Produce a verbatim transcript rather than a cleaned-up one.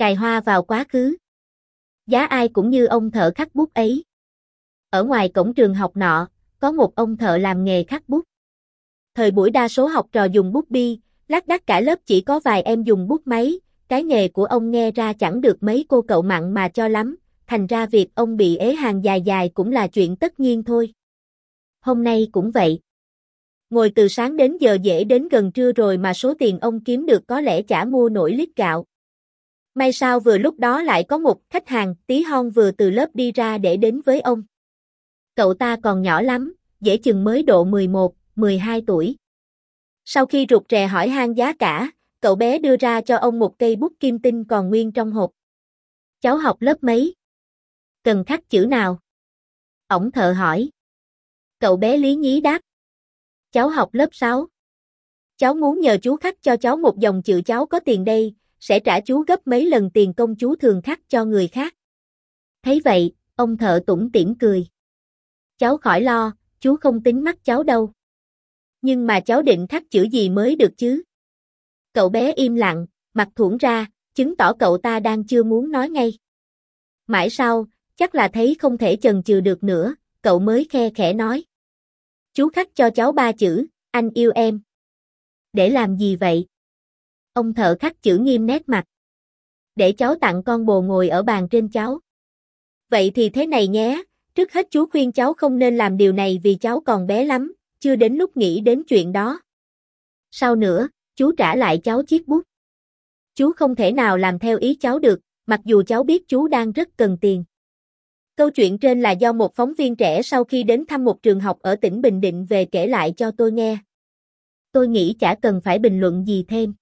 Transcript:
Cài hoa vào quá khứ. Giá ai cũng như ông thợ khắc bút ấy. Ở ngoài cổng trường học nọ, có một ông thợ làm nghề khắc bút. Thời buổi đa số học trò dùng bút bi, lác đác cả lớp chỉ có vài em dùng bút máy, cái nghề của ông nghe ra chẳng được mấy cô cậu mặn mà cho lắm, thành ra việc ông bị ế hàng dài dài cũng là chuyện tất nhiên thôi. Hôm nay cũng vậy. Ngồi từ sáng đến giờ dễ đến gần trưa rồi mà số tiền ông kiếm được có lẽ chả mua nổi lít gạo. May sao vừa lúc đó lại có một khách hàng tí hon vừa từ lớp đi ra để đến với ông. Cậu ta còn nhỏ lắm, dễ chừng mới độ mười một, mười hai tuổi. Sau khi rụt rè hỏi han giá cả, cậu bé đưa ra cho ông một cây bút kim tinh còn nguyên trong hộp. Cháu học lớp mấy? Cần khắc chữ nào? Ổng thợ hỏi. Cậu bé lý nhí đáp. Cháu học lớp sáu. Cháu muốn nhờ chú khắc cho cháu một dòng chữ, cháu có tiền đây, sẽ trả chú gấp mấy lần tiền công chú thường khắc cho người khác. Thấy vậy, ông thợ tủm tỉm cười. Cháu khỏi lo, chú không tính mắc cháu đâu. Nhưng mà cháu định khắc chữ gì mới được chứ? Cậu bé im lặng, mặt thủng ra, chứng tỏ cậu ta đang chưa muốn nói ngay. Mãi sau, chắc là thấy không thể chần chừ được nữa, cậu mới khe khẽ nói. Chú khắc cho cháu ba chữ, anh yêu em. Để làm gì vậy? Ông thợ khắc chữ nghiêm nét mặt. Để cháu tặng con bồ ngồi ở bàn trên cháu. Vậy thì thế này nhé, trước hết chú khuyên cháu không nên làm điều này vì cháu còn bé lắm, chưa đến lúc nghĩ đến chuyện đó. Sau nữa, chú trả lại cháu chiếc bút. Chú không thể nào làm theo ý cháu được, mặc dù cháu biết chú đang rất cần tiền. Câu chuyện trên là do một phóng viên trẻ sau khi đến thăm một trường học ở tỉnh Bình Định về kể lại cho tôi nghe. Tôi nghĩ chả cần phải bình luận gì thêm.